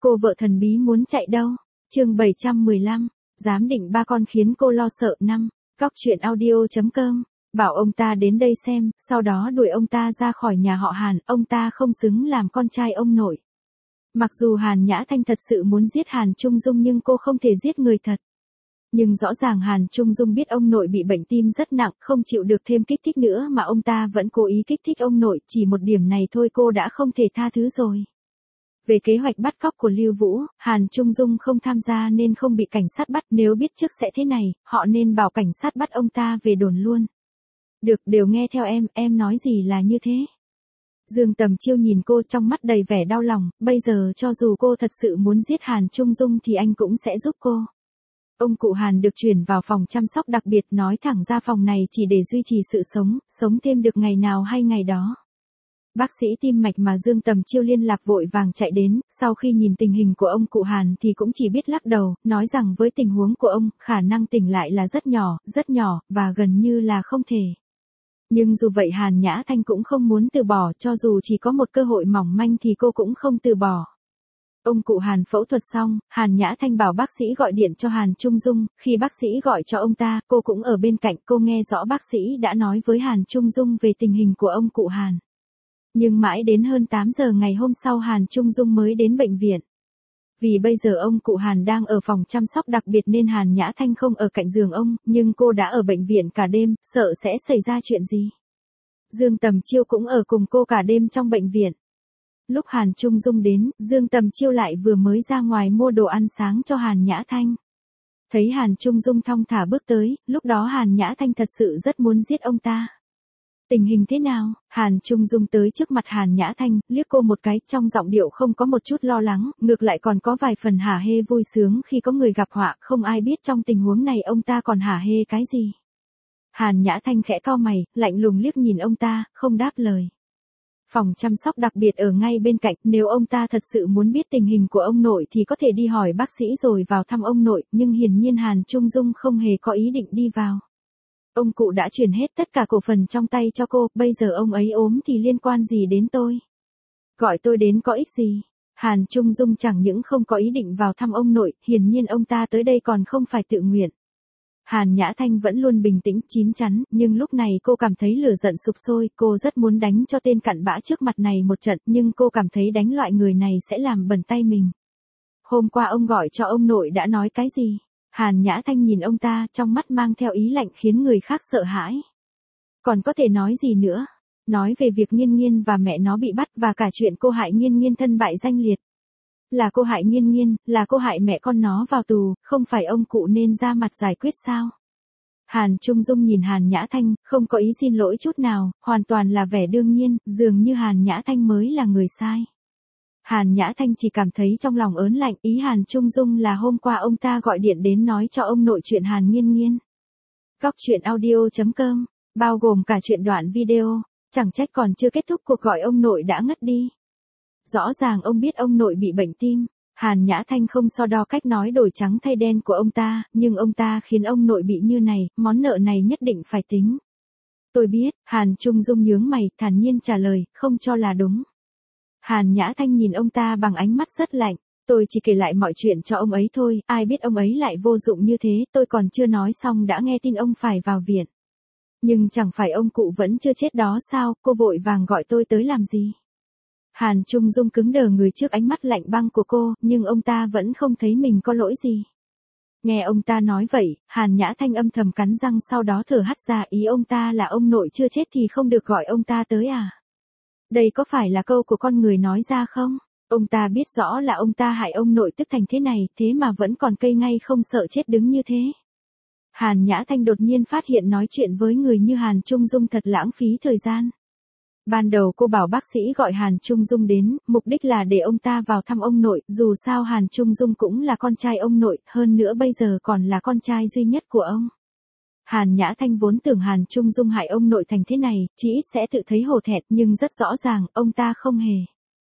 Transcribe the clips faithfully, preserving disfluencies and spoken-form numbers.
Cô vợ thần bí muốn chạy đâu? Chương bảy trăm mười lăm, giám định ba con khiến cô lo sợ năm. Cóc truyện audio chấm com, bảo ông ta đến đây xem, sau đó đuổi ông ta ra khỏi nhà họ Hàn, ông ta không xứng làm con trai ông nội. Mặc dù Hàn Nhã Thanh thật sự muốn giết Hàn Trung Dung nhưng cô không thể giết người thật. Nhưng rõ ràng Hàn Trung Dung biết ông nội bị bệnh tim rất nặng, không chịu được thêm kích thích nữa mà ông ta vẫn cố ý kích thích ông nội, chỉ một điểm này thôi cô đã không thể tha thứ rồi. Về kế hoạch bắt cóc của Lưu Vũ, Hàn Trung Dung không tham gia nên không bị cảnh sát bắt, nếu biết trước sẽ thế này, họ nên bảo cảnh sát bắt ông ta về đồn luôn. Được, đều nghe theo em, em nói gì là như thế. Dương Tầm Chiêu nhìn cô trong mắt đầy vẻ đau lòng, bây giờ cho dù cô thật sự muốn giết Hàn Trung Dung thì anh cũng sẽ giúp cô. Ông cụ Hàn được chuyển vào phòng chăm sóc đặc biệt, nói thẳng ra phòng này chỉ để duy trì sự sống, sống thêm được ngày nào hay ngày đó. Bác sĩ tim mạch mà Dương Tầm Chiêu liên lạc vội vàng chạy đến, sau khi nhìn tình hình của ông cụ Hàn thì cũng chỉ biết lắc đầu, nói rằng với tình huống của ông, khả năng tỉnh lại là rất nhỏ, rất nhỏ, và gần như là không thể. Nhưng dù vậy Hàn Nhã Thanh cũng không muốn từ bỏ, cho dù chỉ có một cơ hội mỏng manh thì cô cũng không từ bỏ. Ông cụ Hàn phẫu thuật xong, Hàn Nhã Thanh bảo bác sĩ gọi điện cho Hàn Trung Dung, khi bác sĩ gọi cho ông ta, cô cũng ở bên cạnh, cô nghe rõ bác sĩ đã nói với Hàn Trung Dung về tình hình của ông cụ Hàn. Nhưng mãi đến hơn tám giờ ngày hôm sau Hàn Trung Dung mới đến bệnh viện. Vì bây giờ ông cụ Hàn đang ở phòng chăm sóc đặc biệt nên Hàn Nhã Thanh không ở cạnh giường ông, nhưng cô đã ở bệnh viện cả đêm, sợ sẽ xảy ra chuyện gì. Dương Tầm Chiêu cũng ở cùng cô cả đêm trong bệnh viện. Lúc Hàn Trung Dung đến, Dương Tầm Chiêu lại vừa mới ra ngoài mua đồ ăn sáng cho Hàn Nhã Thanh. Thấy Hàn Trung Dung thong thả bước tới, lúc đó Hàn Nhã Thanh thật sự rất muốn giết ông ta. Tình hình thế nào? Hàn Trung Dung tới trước mặt Hàn Nhã Thanh, liếc cô một cái, trong giọng điệu không có một chút lo lắng, ngược lại còn có vài phần hả hê vui sướng khi có người gặp họa, không ai biết trong tình huống này ông ta còn hả hê cái gì. Hàn Nhã Thanh khẽ cau mày, lạnh lùng liếc nhìn ông ta, không đáp lời. Phòng chăm sóc đặc biệt ở ngay bên cạnh, nếu ông ta thật sự muốn biết tình hình của ông nội thì có thể đi hỏi bác sĩ rồi vào thăm ông nội, nhưng hiển nhiên Hàn Trung Dung không hề có ý định đi vào. Ông cụ đã chuyển hết tất cả cổ phần trong tay cho cô, bây giờ ông ấy ốm thì liên quan gì đến tôi? Gọi tôi đến có ích gì? Hàn Trung Dung chẳng những không có ý định vào thăm ông nội, hiển nhiên ông ta tới đây còn không phải tự nguyện. Hàn Nhã Thanh vẫn luôn bình tĩnh, chín chắn, nhưng lúc này cô cảm thấy lửa giận sục sôi, cô rất muốn đánh cho tên cặn bã trước mặt này một trận, nhưng cô cảm thấy đánh loại người này sẽ làm bẩn tay mình. Hôm qua ông gọi cho ông nội đã nói cái gì? Hàn Nhã Thanh nhìn ông ta, trong mắt mang theo ý lạnh khiến người khác sợ hãi. Còn có thể nói gì nữa? Nói về việc Nghiên Nghiên và mẹ nó bị bắt và cả chuyện cô hại Nghiên Nghiên thân bại danh liệt. Là cô hại Nghiên Nghiên, là cô hại mẹ con nó vào tù, không phải ông cụ nên ra mặt giải quyết sao? Hàn Trung Dung nhìn Hàn Nhã Thanh, không có ý xin lỗi chút nào, hoàn toàn là vẻ đương nhiên, dường như Hàn Nhã Thanh mới là người sai. Hàn Nhã Thanh chỉ cảm thấy trong lòng ớn lạnh, ý Hàn Trung Dung là hôm qua ông ta gọi điện đến nói cho ông nội chuyện Hàn Nghiên Nghiên. Cóc truyện audio chấm com, bao gồm cả chuyện đoạn video, chẳng trách còn chưa kết thúc cuộc gọi ông nội đã ngất đi. Rõ ràng ông biết ông nội bị bệnh tim. Hàn Nhã Thanh không so đo cách nói đổi trắng thay đen của ông ta, nhưng ông ta khiến ông nội bị như này, món nợ này nhất định phải tính. Tôi biết, Hàn Trung Dung nhướng mày, thản nhiên trả lời, không cho là đúng. Hàn Nhã Thanh nhìn ông ta bằng ánh mắt rất lạnh, tôi chỉ kể lại mọi chuyện cho ông ấy thôi, ai biết ông ấy lại vô dụng như thế, tôi còn chưa nói xong đã nghe tin ông phải vào viện. Nhưng chẳng phải ông cụ vẫn chưa chết đó sao, cô vội vàng gọi tôi tới làm gì? Hàn Trung Dung cứng đờ người trước ánh mắt lạnh băng của cô, nhưng ông ta vẫn không thấy mình có lỗi gì. Nghe ông ta nói vậy, Hàn Nhã Thanh âm thầm cắn răng sau đó thở hắt ra, ý ông ta là ông nội chưa chết thì không được gọi ông ta tới à? Đây có phải là câu của con người nói ra không? Ông ta biết rõ là ông ta hại ông nội tức thành thế này, thế mà vẫn còn cây ngay không sợ chết đứng như thế. Hàn Nhã Thanh đột nhiên phát hiện nói chuyện với người như Hàn Trung Dung thật lãng phí thời gian. Ban đầu cô bảo bác sĩ gọi Hàn Trung Dung đến, mục đích là để ông ta vào thăm ông nội, dù sao Hàn Trung Dung cũng là con trai ông nội, hơn nữa bây giờ còn là con trai duy nhất của ông. Hàn Nhã Thanh vốn tưởng Hàn Trung Dung hại ông nội thành thế này, chỉ ít sẽ tự thấy hổ thẹn, nhưng rất rõ ràng, ông ta không hề.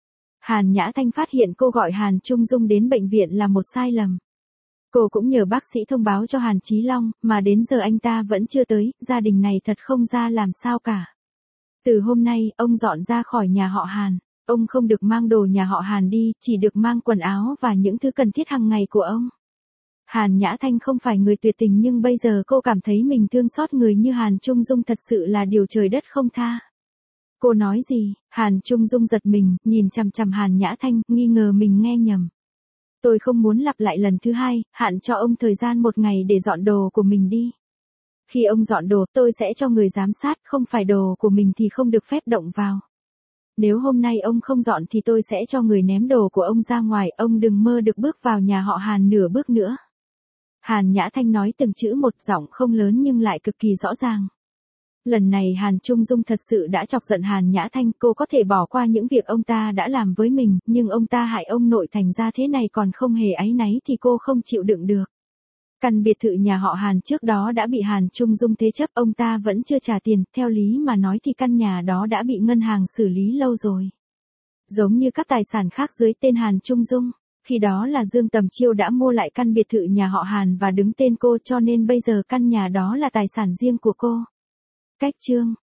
Hàn Nhã Thanh phát hiện cô gọi Hàn Trung Dung đến bệnh viện là một sai lầm. Cô cũng nhờ bác sĩ thông báo cho Hàn Chí Long, mà đến giờ anh ta vẫn chưa tới, gia đình này thật không ra làm sao cả. Từ hôm nay, ông dọn ra khỏi nhà họ Hàn. ông không được mang đồ nhà họ Hàn đi, chỉ được mang quần áo và những thứ cần thiết hàng ngày của ông. Hàn Nhã Thanh không phải người tuyệt tình nhưng bây giờ cô cảm thấy mình thương xót người như Hàn Trung Dung thật sự là điều trời đất không tha. Cô nói gì? Hàn Trung Dung giật mình, nhìn chằm chằm Hàn Nhã Thanh, nghi ngờ mình nghe nhầm. Tôi không muốn lặp lại lần thứ hai, hạn cho ông thời gian một ngày để dọn đồ của mình đi. Khi ông dọn đồ, tôi sẽ cho người giám sát, không phải đồ của mình thì không được phép động vào. Nếu hôm nay ông không dọn thì tôi sẽ cho người ném đồ của ông ra ngoài, ông đừng mơ được bước vào nhà họ Hàn nửa bước nữa. Hàn Nhã Thanh nói từng chữ một, giọng không lớn nhưng lại cực kỳ rõ ràng. Lần này Hàn Trung Dung thật sự đã chọc giận Hàn Nhã Thanh, cô có thể bỏ qua những việc ông ta đã làm với mình, nhưng ông ta hại ông nội thành ra thế này còn không hề áy náy thì cô không chịu đựng được. Căn biệt thự nhà họ Hàn trước đó đã bị Hàn Trung Dung thế chấp, ông ta vẫn chưa trả tiền, theo lý mà nói thì căn nhà đó đã bị ngân hàng xử lý lâu rồi. Giống như các tài sản khác dưới tên Hàn Trung Dung, khi đó là Dương Tầm Chiêu đã mua lại căn biệt thự nhà họ Hàn và đứng tên cô cho nên bây giờ căn nhà đó là tài sản riêng của cô. Cách chương